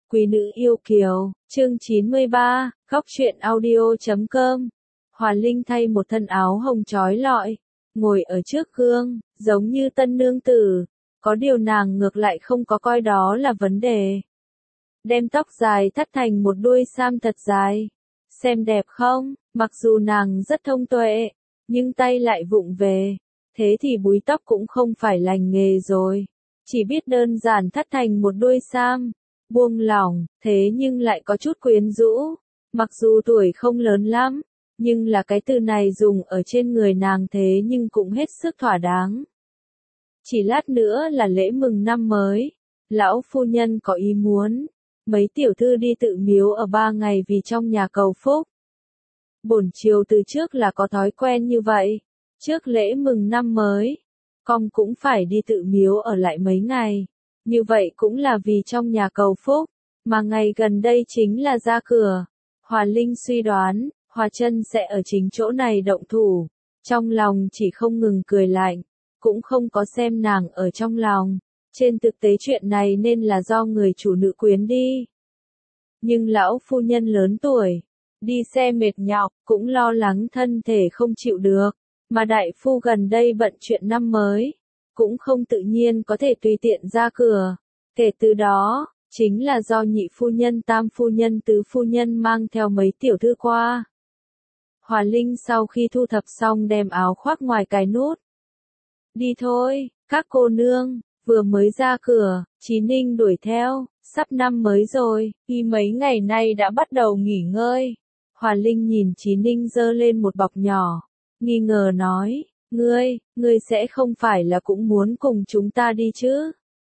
Quý nữ yêu kiều, chương 93, góc truyện audio.com. Hòa Linh thay một thân áo hồng chói lọi, ngồi ở trước gương, giống như tân nương tử, có điều nàng ngược lại không có coi đó là vấn đề. Đem tóc dài thắt thành một đuôi sam thật dài, xem đẹp không? Mặc dù nàng rất thông tuệ, nhưng tay lại vụng về, thế thì búi tóc cũng không phải lành nghề rồi, chỉ biết đơn giản thắt thành một đuôi sam. Buông lỏng, thế nhưng lại có chút quyến rũ. Mặc dù tuổi không lớn lắm, nhưng là cái từ này dùng ở trên người nàng thế nhưng cũng hết sức thỏa đáng. Chỉ lát nữa là lễ mừng năm mới, lão phu nhân có ý muốn, mấy tiểu thư đi tự miếu ở 3 ngày vì trong nhà cầu phúc. Bổn chiều từ trước là có thói quen như vậy, trước lễ mừng năm mới, con cũng phải đi tự miếu ở lại mấy ngày. Như vậy cũng là vì trong nhà cầu phúc, mà ngày gần đây chính là ra cửa. Hòa Linh suy đoán, Hòa Chân sẽ ở chính chỗ này động thủ. Trong lòng chỉ không ngừng cười lạnh, cũng không có xem nàng ở trong lòng. Trên thực tế chuyện này nên là do người chủ nữ quyến đi. Nhưng lão phu nhân lớn tuổi, đi xe mệt nhọc, cũng lo lắng thân thể không chịu được. Mà đại phu gần đây bận chuyện năm mới, cũng không tự nhiên có thể tùy tiện ra cửa. Kể từ đó, chính là do nhị phu nhân, tam phu nhân, tứ phu nhân mang theo mấy tiểu thư qua. Hòa Linh sau khi thu thập xong đem áo khoác ngoài cài nút. Đi thôi, các cô nương, vừa mới ra cửa, Chí Ninh đuổi theo, sắp năm mới rồi, y mấy ngày nay đã bắt đầu nghỉ ngơi. Hòa Linh nhìn Chí Ninh giơ lên một bọc nhỏ, nghi ngờ nói. Ngươi sẽ không phải là cũng muốn cùng chúng ta đi chứ?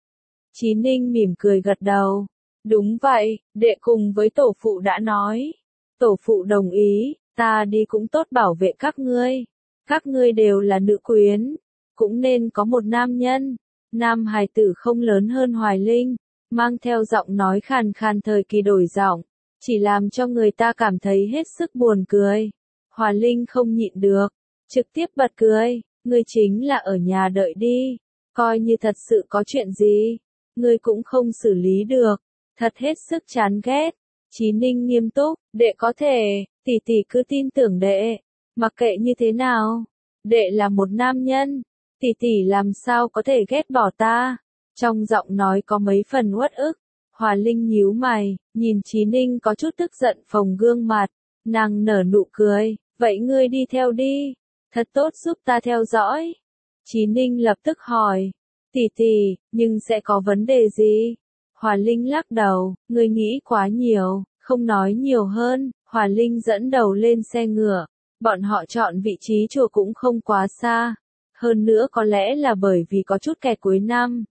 Chí Ninh mỉm cười gật đầu. Đúng vậy, đệ cùng với tổ phụ đã nói. Tổ phụ đồng ý, ta đi cũng tốt bảo vệ các ngươi. Các ngươi đều là nữ quyến, cũng nên có một nam nhân. Nam hài tử không lớn hơn Hoài Linh, mang theo giọng nói khàn khàn thời kỳ đổi giọng, chỉ làm cho người ta cảm thấy hết sức buồn cười. Hoài Linh không nhịn được, trực tiếp bật cười, ngươi chính là ở nhà đợi đi, coi như thật sự có chuyện gì, ngươi cũng không xử lý được, thật hết sức chán ghét. Chí Ninh nghiêm túc, đệ có thể, tỷ tỷ cứ tin tưởng đệ, mặc kệ như thế nào, đệ là một nam nhân, tỷ tỷ làm sao có thể ghét bỏ ta. Trong giọng nói có mấy phần uất ức. Hòa Linh nhíu mày, nhìn Chí Ninh có chút tức giận phồng gương mặt, nàng nở nụ cười, vậy ngươi đi theo đi. Thật tốt giúp ta theo dõi. Chí Ninh lập tức hỏi. Tỷ tỷ, nhưng sẽ có vấn đề gì? Hòa Linh lắc đầu, ngươi nghĩ quá nhiều, không nói nhiều hơn. Hòa Linh dẫn đầu lên xe ngựa. Bọn họ chọn vị trí chùa cũng không quá xa. Hơn nữa có lẽ là bởi vì có chút kẹt cuối năm.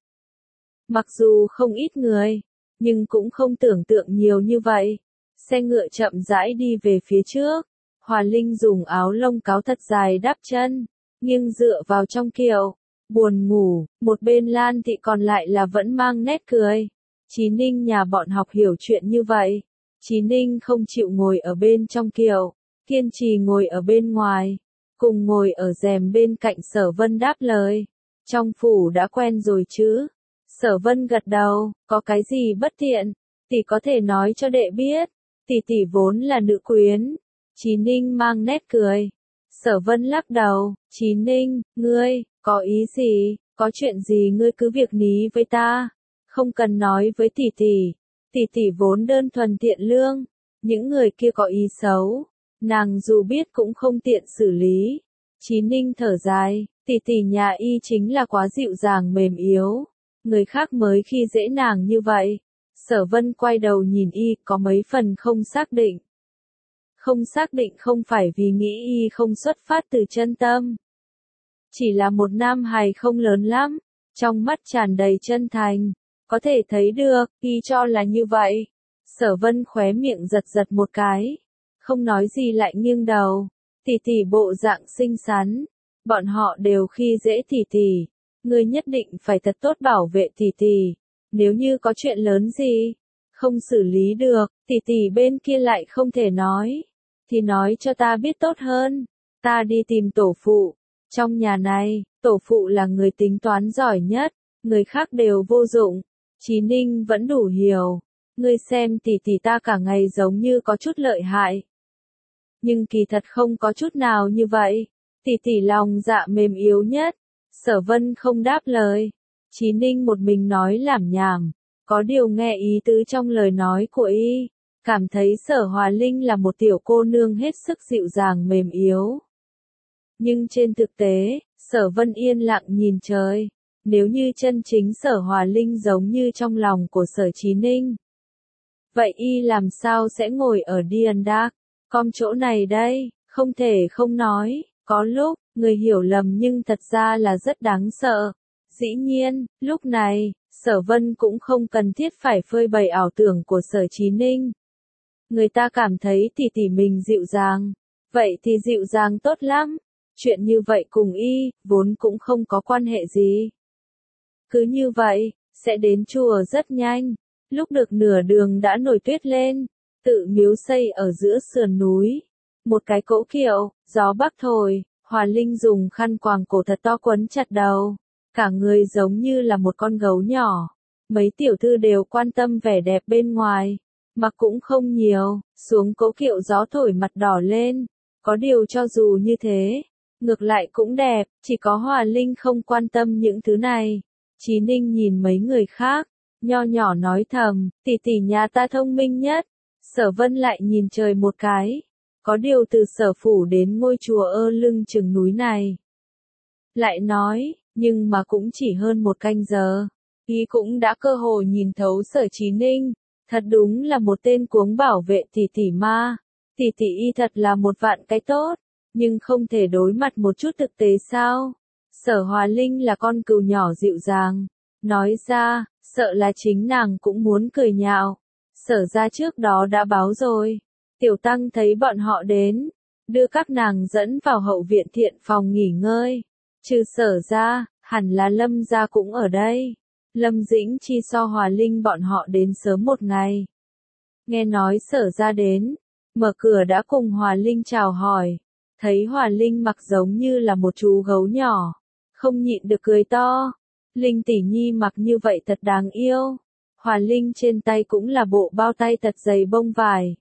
Mặc dù không ít người, nhưng cũng không tưởng tượng nhiều như vậy. Xe ngựa chậm rãi đi về phía trước. Hòa Linh dùng áo lông cáo thật dài đắp chân, nghiêng dựa vào trong kiệu, buồn ngủ, một bên Lan Thị còn lại là vẫn mang nét cười. Chí Ninh nhà bọn học hiểu chuyện như vậy. Chí Ninh không chịu ngồi ở bên trong kiệu, kiên trì ngồi ở bên ngoài, cùng ngồi ở rèm bên cạnh Sở Vân đáp lời. Trong phủ đã quen rồi chứ? Sở Vân gật đầu, có cái gì bất tiện, tỷ có thể nói cho đệ biết, tỷ tỷ vốn là nữ quyến. Chí Ninh mang nét cười. Sở Vân lắc đầu, Chí Ninh, ngươi, có ý gì, có chuyện gì ngươi cứ việc ní với ta, không cần nói với tỷ tỷ vốn đơn thuần thiện lương, những người kia có ý xấu, nàng dù biết cũng không tiện xử lý. Chí Ninh thở dài, tỷ nhà y chính là quá dịu dàng mềm yếu, người khác mới khi dễ nàng như vậy. Sở Vân quay đầu nhìn y có mấy phần không xác định. Không xác định không phải vì nghĩ y không xuất phát từ chân tâm. Chỉ là một nam hài không lớn lắm, trong mắt tràn đầy chân thành, có thể thấy được, y cho là như vậy. Sở Vân khóe miệng giật giật một cái, không nói gì lại nghiêng đầu, tỷ bộ dạng xinh xắn, bọn họ đều khi dễ tỷ, ngươi nhất định phải thật tốt bảo vệ tỷ, nếu như có chuyện lớn gì, không xử lý được, tỷ bên kia lại không thể nói. Thì nói cho ta biết tốt hơn, ta đi tìm tổ phụ. Trong nhà này, tổ phụ là người tính toán giỏi nhất, người khác đều vô dụng. Chí Ninh vẫn đủ hiểu, ngươi xem tỷ tỷ ta cả ngày giống như có chút lợi hại. Nhưng kỳ thật không có chút nào như vậy, tỷ tỷ lòng dạ mềm yếu nhất. Sở Vân không đáp lời, Chí Ninh một mình nói lảm nhảm, có điều nghe ý tứ trong lời nói của y, cảm thấy Sở Hòa Linh là một tiểu cô nương hết sức dịu dàng mềm yếu. Nhưng trên thực tế, Sở Vân yên lặng nhìn trời, nếu như chân chính Sở Hòa Linh giống như trong lòng của Sở Chí Ninh, vậy y làm sao sẽ ngồi ở Điền Đạc, com chỗ này đây, không thể không nói, có lúc, người hiểu lầm nhưng thật ra là rất đáng sợ. Dĩ nhiên, lúc này, Sở Vân cũng không cần thiết phải phơi bày ảo tưởng của Sở Chí Ninh. Người ta cảm thấy tỷ tỷ mình dịu dàng, vậy thì dịu dàng tốt lắm, chuyện như vậy cùng y, vốn cũng không có quan hệ gì. Cứ như vậy, sẽ đến chùa rất nhanh, lúc được nửa đường đã nổi tuyết lên, tự miếu xây ở giữa sườn núi. Một cái cỗ kiệu, gió bắc thổi, Hòa Linh dùng khăn quàng cổ thật to quấn chặt đầu, cả người giống như là một con gấu nhỏ. Mấy tiểu thư đều quan tâm vẻ đẹp bên ngoài, mặc cũng không nhiều, xuống cỗ kiệu gió thổi mặt đỏ lên, có điều cho dù như thế, ngược lại cũng đẹp, chỉ có Hòa Linh không quan tâm những thứ này. Chí Ninh nhìn mấy người khác, nho nhỏ nói thầm, tỷ tỷ nhà ta thông minh nhất. Sở Vân lại nhìn trời một cái, có điều từ Sở phủ đến ngôi chùa lưng chừng núi này. Lại nói, nhưng mà cũng chỉ hơn một canh giờ, y cũng đã cơ hồ nhìn thấu Sở Chí Ninh, thật đúng là một tên cuống bảo vệ tỷ tỷ ma. Tỷ tỷ y thật là một vạn cái tốt, nhưng không thể đối mặt một chút thực tế sao? Sở Hòa Linh là con cừu nhỏ dịu dàng, nói ra, sợ là chính nàng cũng muốn cười nhạo. Sở ra trước đó đã báo rồi, tiểu tăng thấy bọn họ đến, đưa các nàng dẫn vào hậu viện thiện phòng nghỉ ngơi. Trừ Sở ra, hẳn là Lâm gia cũng ở đây. Lâm Dĩnh Chi so Hòa Linh bọn họ đến sớm một ngày. Nghe nói Sở ra đến, mở cửa đã cùng Hòa Linh chào hỏi, thấy Hòa Linh mặc giống như là một chú gấu nhỏ, không nhịn được cười to. Linh tỷ nhi mặc như vậy thật đáng yêu. Hòa Linh trên tay cũng là bộ bao tay thật dày bông vải.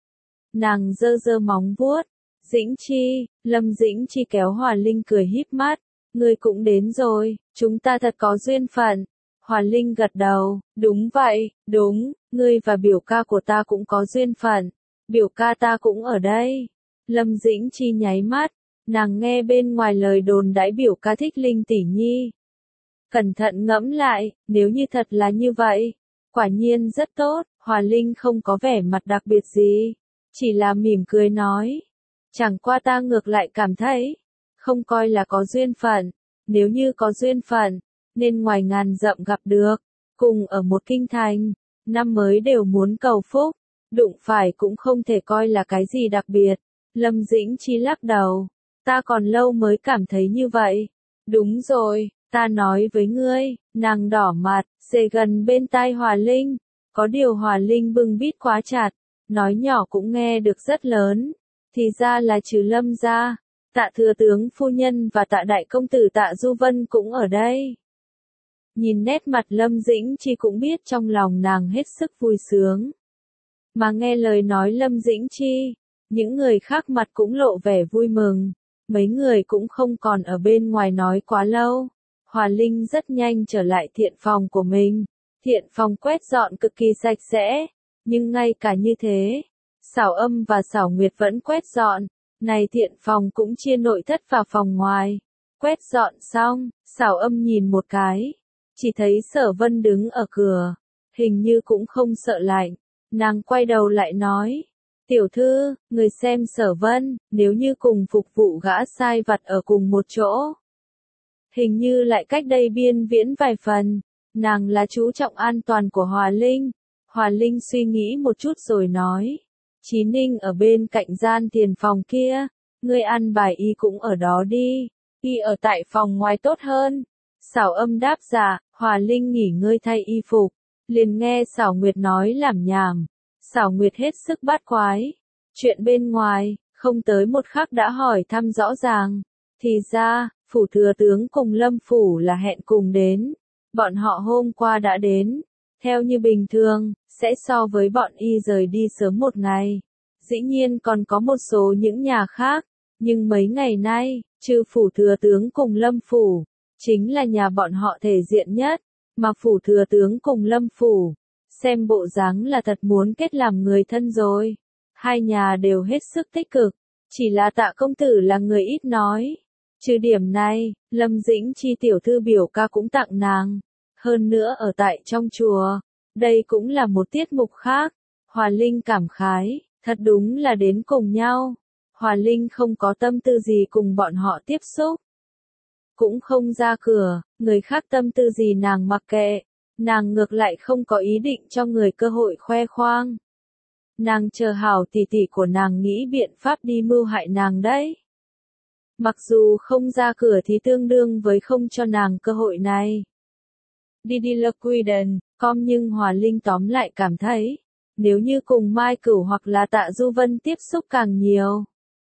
Nàng giơ giơ móng vuốt. Dĩnh Chi, Lâm Dĩnh Chi kéo Hòa Linh cười híp mắt. Ngươi cũng đến rồi, chúng ta thật có duyên phận. Hòa Linh gật đầu, đúng vậy, đúng, ngươi và biểu ca của ta cũng có duyên phận. Biểu ca ta cũng ở đây. Lâm Dĩnh Chi nháy mắt, nàng nghe bên ngoài lời đồn đãi biểu ca thích Linh tỷ nhi. Cẩn thận ngẫm lại, nếu như thật là như vậy, quả nhiên rất tốt. Hòa Linh không có vẻ mặt đặc biệt gì, chỉ là mỉm cười nói. Chẳng qua ta ngược lại cảm thấy, không coi là có duyên phận, nếu như có duyên phận, nên ngoài ngàn dặm gặp được, cùng ở một kinh thành, năm mới đều muốn cầu phúc, đụng phải cũng không thể coi là cái gì đặc biệt. Lâm Dĩnh Chi lắc đầu, ta còn lâu mới cảm thấy như vậy. Đúng rồi, ta nói với ngươi, nàng đỏ mặt, xề gần bên tai Hòa Linh, có điều Hòa Linh bưng bít quá chặt, nói nhỏ cũng nghe được rất lớn, thì ra là trừ Lâm ra, Tạ thừa tướng phu nhân và Tạ đại công tử Tạ Du Vân cũng ở đây. Nhìn nét mặt Lâm Dĩnh Chi cũng biết trong lòng nàng hết sức vui sướng. Mà nghe lời nói Lâm Dĩnh Chi, những người khác mặt cũng lộ vẻ vui mừng, mấy người cũng không còn ở bên ngoài nói quá lâu. Hòa Linh rất nhanh trở lại thiện phòng của mình, thiện phòng quét dọn cực kỳ sạch sẽ, nhưng ngay cả như thế, Xảo Âm và Xảo Nguyệt vẫn quét dọn, này thiện phòng cũng chia nội thất và phòng ngoài. Quét dọn xong, Xảo Âm nhìn một cái, chỉ thấy Sở Vân đứng ở cửa, hình như cũng không sợ lạnh, nàng quay đầu lại nói. Tiểu thư, người xem Sở Vân, nếu như cùng phục vụ gã sai vặt ở cùng một chỗ. Hình như lại cách đây biên viễn vài phần, nàng là chú trọng an toàn của Hòa Linh. Hòa Linh suy nghĩ một chút rồi nói. Chí Ninh ở bên cạnh gian tiền phòng kia, ngươi ăn bài y cũng ở đó đi, y ở tại phòng ngoài tốt hơn. Xảo Âm đáp dạ, Hòa Linh nghỉ ngơi thay y phục, liền nghe Xảo Nguyệt nói lảm nhảm. Xảo Nguyệt hết sức bát quái, chuyện bên ngoài, không tới một khắc đã hỏi thăm rõ ràng, thì ra, phủ thừa tướng cùng Lâm phủ là hẹn cùng đến, bọn họ hôm qua đã đến, theo như bình thường, sẽ so với bọn y rời đi sớm một ngày. Dĩ nhiên còn có một số những nhà khác, nhưng mấy ngày nay, trừ phủ thừa tướng cùng Lâm phủ, chính là nhà bọn họ thể diện nhất, mà phủ thừa tướng cùng Lâm phủ, xem bộ dáng là thật muốn kết làm người thân rồi. Hai nhà đều hết sức tích cực, chỉ là Tạ công tử là người ít nói. Trừ điểm này, Lâm Dĩnh Chi tiểu thư biểu ca cũng tặng nàng, hơn nữa ở tại trong chùa, đây cũng là một tiết mục khác. Hòa Linh cảm khái, thật đúng là đến cùng nhau. Hòa Linh không có tâm tư gì cùng bọn họ tiếp xúc, cũng không ra cửa, người khác tâm tư gì nàng mặc kệ, nàng ngược lại không có ý định cho người cơ hội khoe khoang. Nàng chờ hảo tỷ tỷ của nàng nghĩ biện pháp đi mưu hại nàng đấy. Mặc dù không ra cửa thì tương đương với không cho nàng cơ hội này. Didi Loquiden, nhưng Hòa Linh tóm lại cảm thấy, nếu như cùng Mai Cửu hoặc là Tạ Du Vân tiếp xúc càng nhiều,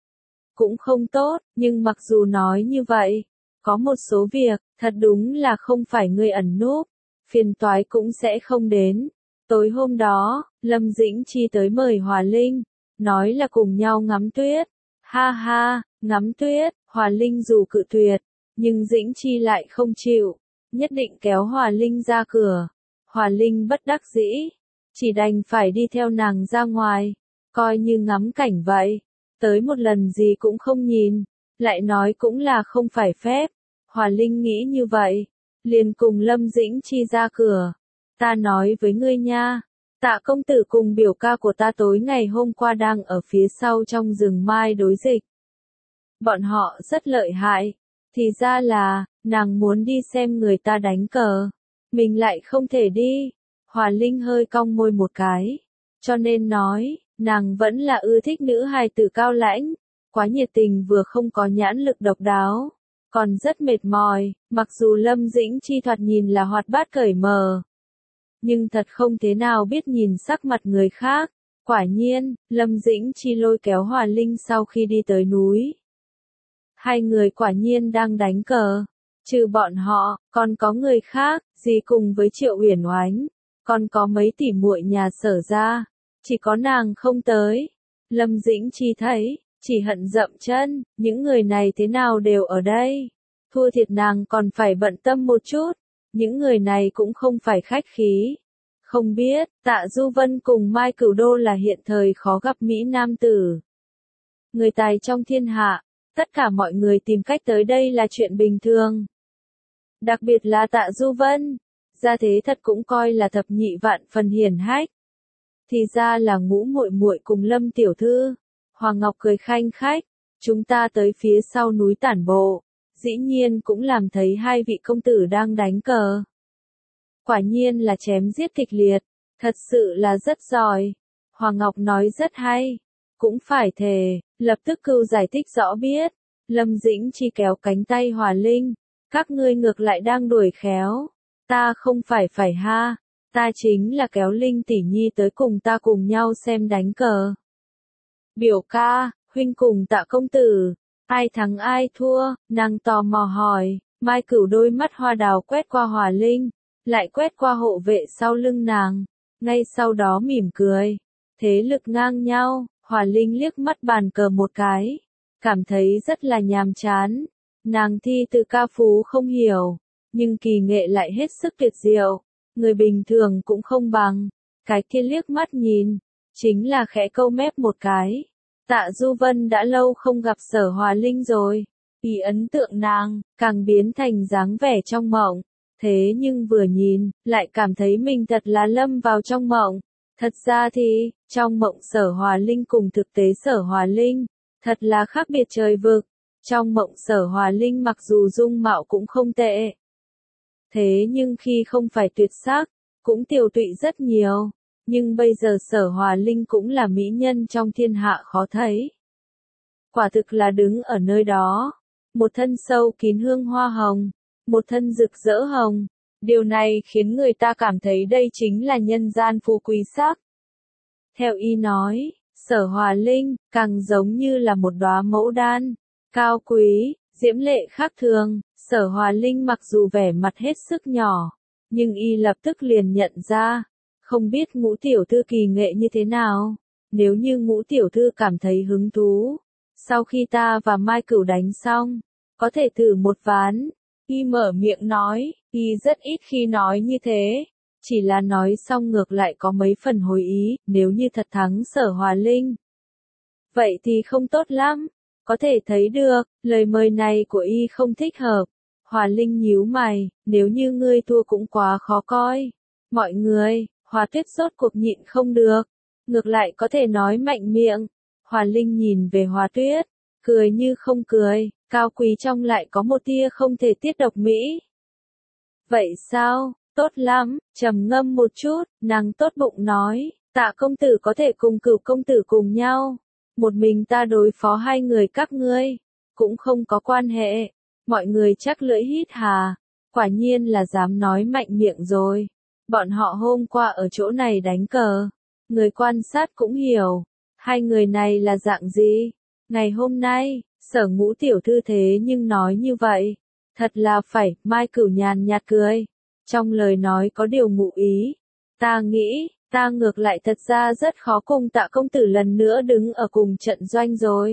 cũng không tốt, nhưng mặc dù nói như vậy, có một số việc, thật đúng là không phải người ẩn núp, phiền toái cũng sẽ không đến. Tối hôm đó, Lâm Dĩnh Chi tới mời Hòa Linh, nói là cùng nhau ngắm tuyết. Ha ha, ngắm tuyết, Hòa Linh dù cự tuyệt, nhưng Dĩnh Chi lại không chịu, nhất định kéo Hòa Linh ra cửa. Hòa Linh bất đắc dĩ, chỉ đành phải đi theo nàng ra ngoài, coi như ngắm cảnh vậy. Tới một lần gì cũng không nhìn, lại nói cũng là không phải phép. Hòa Linh nghĩ như vậy, liền cùng Lâm Dĩnh Chi ra cửa. Ta nói với ngươi nha, Tạ công tử cùng biểu ca của ta tối ngày hôm qua đang ở phía sau trong rừng mai đối dịch. Bọn họ rất lợi hại, thì ra là, nàng muốn đi xem người ta đánh cờ, mình lại không thể đi. Hòa Linh hơi cong môi một cái, cho nên nói, nàng vẫn là ưa thích nữ hài tử cao lãnh, quá nhiệt tình vừa không có nhãn lực độc đáo, còn rất mệt mỏi. Mặc dù Lâm Dĩnh Chi thoạt nhìn là hoạt bát cởi mở, nhưng thật không thế nào biết nhìn sắc mặt người khác. Quả nhiên, Lâm Dĩnh Chi lôi kéo Hòa Linh sau khi đi tới núi. Hai người quả nhiên đang đánh cờ. Trừ bọn họ, còn có người khác, gì cùng với Triệu Uyển Oánh, còn có mấy tỷ muội nhà Sở ra, chỉ có nàng không tới. Lâm Dĩnh Chi thấy, chỉ hận dậm chân, những người này thế nào đều ở đây. Thua thiệt nàng còn phải bận tâm một chút. Những người này cũng không phải khách khí. Không biết, Tạ Du Vân cùng Mai Cửu Đô là hiện thời khó gặp Mỹ Nam tử. Người tài trong thiên hạ, tất cả mọi người tìm cách tới đây là chuyện bình thường. Đặc biệt là Tạ Du Vân, gia thế thật cũng coi là thập nhị vạn phần hiển hách. Thì ra là Ngũ muội muội cùng Lâm tiểu thư. Hoàng Ngọc cười khanh khách, chúng ta tới phía sau núi tản bộ, dĩ nhiên cũng làm thấy hai vị công tử đang đánh cờ. Quả nhiên là chém giết kịch liệt, thật sự là rất giỏi. Hoàng Ngọc nói rất hay, cũng phải thề, lập tức cưu giải thích rõ biết. Lâm Dĩnh Chi kéo cánh tay Hòa Linh, các ngươi ngược lại đang đuổi khéo, ta không phải ha, ta chính là kéo Linh tỷ nhi tới cùng ta cùng nhau xem đánh cờ. Biểu ca, huynh cùng Tạ công tử, ai thắng ai thua, nàng tò mò hỏi. Mai Cửu đôi mắt hoa đào quét qua Hòa Linh, lại quét qua hộ vệ sau lưng nàng, ngay sau đó mỉm cười. Thế lực ngang nhau. Hòa Linh liếc mắt bàn cờ một cái, cảm thấy rất là nhàm chán. Nàng thi từ ca phú không hiểu, nhưng kỳ nghệ lại hết sức tuyệt diệu, người bình thường cũng không bằng. Cái kia liếc mắt nhìn, chính là khẽ câu mép một cái. Tạ Du Vân đã lâu không gặp Sở Hòa Linh rồi, vì ấn tượng nàng, càng biến thành dáng vẻ trong mộng. Thế nhưng vừa nhìn, lại cảm thấy mình thật là lâm vào trong mộng. Thật ra thì, trong mộng Sở Hòa Linh cùng thực tế Sở Hòa Linh, thật là khác biệt trời vực. Trong mộng Sở Hòa Linh mặc dù dung mạo cũng không tệ, thế nhưng khi không phải tuyệt sắc, cũng tiều tụy rất nhiều. Nhưng bây giờ Sở Hòa Linh cũng là mỹ nhân trong thiên hạ khó thấy. Quả thực là đứng ở nơi đó, một thân sâu kín hương hoa hồng, một thân rực rỡ hồng. Điều này khiến người ta cảm thấy đây chính là nhân gian phú quý sắc. Theo y nói, Sở Hòa Linh càng giống như là một đóa mẫu đan, cao quý, diễm lệ khác thường. Sở Hòa Linh mặc dù vẻ mặt hết sức nhỏ, nhưng y lập tức liền nhận ra, Không biết Ngũ tiểu thư kỳ nghệ như thế nào? Nếu như Ngũ tiểu thư cảm thấy hứng thú, sau khi ta và Mai Cửu đánh xong, có thể thử một ván. Y mở miệng nói, Y rất ít khi nói như thế. Chỉ là nói xong ngược lại có mấy phần hồi ý, nếu như thật thắng Sở Hòa Linh. Vậy thì không tốt lắm, có thể thấy được, lời mời này của Y không thích hợp. Hòa Linh nhíu mày, nếu như ngươi thua cũng quá khó coi. Mọi người, Hòa Tuyết rốt cuộc nhịn không được, ngược lại có thể nói mạnh miệng. Hòa Linh nhìn về Hòa Tuyết, cười như không cười, cao quý trong lại có một tia không thể tiết độc mỹ. Vậy sao, tốt lắm, trầm ngâm một chút, nàng tốt bụng nói, Tạ công tử có thể cùng Cửu công tử cùng nhau, một mình ta đối phó hai người các ngươi, cũng không có quan hệ. Mọi người chắc lưỡi hít hà, quả nhiên là dám nói mạnh miệng rồi. Bọn họ hôm qua ở chỗ này đánh cờ, người quan sát cũng hiểu, hai người này là dạng gì. Ngày hôm nay, Sở Ngũ tiểu thư thế nhưng nói như vậy, thật là phải. Mai Cửu nhàn nhạt cười, trong lời nói có điều ngụ ý. Ta nghĩ, ta ngược lại thật ra rất khó cùng Tạ công tử lần nữa đứng ở cùng trận doanh rồi.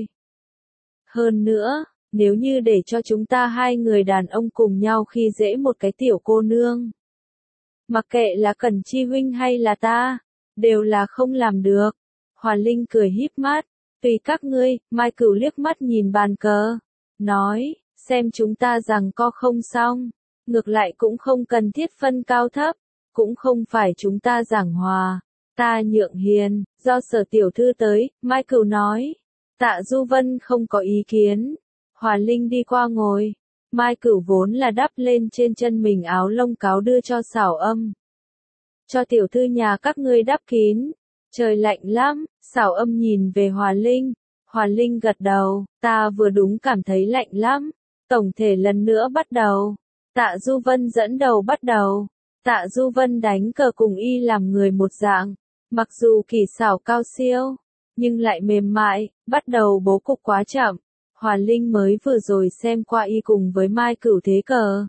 Hơn nữa, nếu như để cho chúng ta hai người đàn ông cùng nhau khi dễ một cái tiểu cô nương, mặc kệ là Cẩn Chi huynh hay là ta, đều là không làm được. Hòa Linh cười híp mắt, tùy các ngươi. Mai Cửu liếc mắt nhìn bàn cờ, nói, xem chúng ta rằng co không xong, ngược lại cũng không cần thiết phân cao thấp, cũng không phải chúng ta giảng hòa, ta nhượng hiền, do Sở tiểu thư tới. Mai Cửu nói, Tạ Du Vân không có ý kiến. Hòa Linh đi qua ngồi, Mai Cửu vốn là đắp lên trên chân mình áo lông cáo đưa cho Sảo Âm. Cho tiểu thư nhà các ngươi đắp kín, trời lạnh lắm. Sảo Âm nhìn về Hòa Linh, Hòa Linh gật đầu, ta vừa đúng cảm thấy lạnh lắm. Tổng thể lần nữa bắt đầu, Tạ Du Vân dẫn đầu bắt đầu. Tạ Du Vân đánh cờ cùng Y làm người một dạng, mặc dù kỳ xảo cao siêu, nhưng lại mềm mại, bắt đầu bố cục quá chậm. Hòa Linh mới vừa rồi xem qua Y cùng với Mai Cửu thế cờ.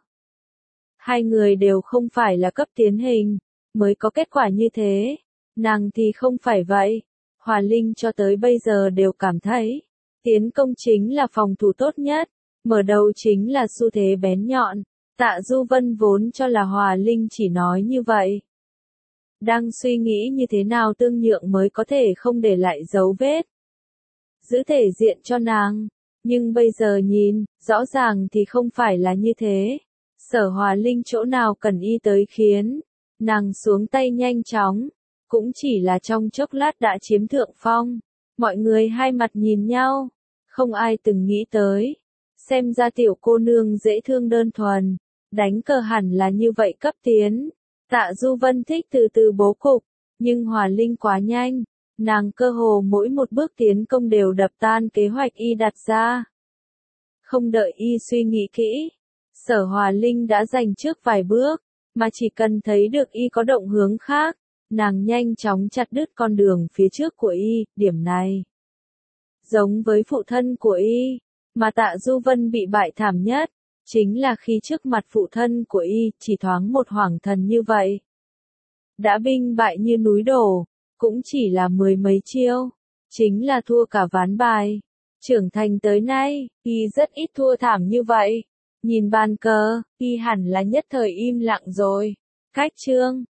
Hai người đều không phải là cấp tiến hình, mới có kết quả như thế. Nàng thì không phải vậy. Hòa Linh cho tới bây giờ đều cảm thấy, tiến công chính là phòng thủ tốt nhất, mở đầu chính là xu thế bén nhọn. Tạ Du Vân vốn cho là Hòa Linh chỉ nói như vậy. Đang suy nghĩ như thế nào tương nhượng mới có thể không để lại dấu vết, giữ thể diện cho nàng. Nhưng bây giờ nhìn, rõ ràng thì không phải là như thế. Sở Hòa Linh chỗ nào cần Y tới khiến nàng xuống tay nhanh chóng, cũng chỉ là trong chốc lát đã chiếm thượng phong. Mọi người hai mặt nhìn nhau, không ai từng nghĩ tới. Xem ra tiểu cô nương dễ thương đơn thuần, đánh cờ hẳn là như vậy cấp tiến. Tạ Du Vân thích từ từ bố cục, nhưng Hòa Linh quá nhanh. Nàng cơ hồ mỗi một bước tiến công đều đập tan kế hoạch Y đặt ra. Không đợi Y suy nghĩ kỹ, Sở Hòa Linh đã giành trước vài bước, mà chỉ cần thấy được Y có động hướng khác, nàng nhanh chóng chặt đứt con đường phía trước của Y. Điểm này giống với phụ thân của Y, mà Tạ Du Vân bị bại thảm nhất, chính là khi trước mặt phụ thân của Y, chỉ thoáng một hoàng thần như vậy, đã binh bại như núi đổ. Cũng chỉ là mười mấy chiêu, chính là thua cả ván bài. Trưởng thành tới nay, Y rất ít thua thảm như vậy. Nhìn bàn cờ, Y hẳn là nhất thời im lặng rồi. Cách chương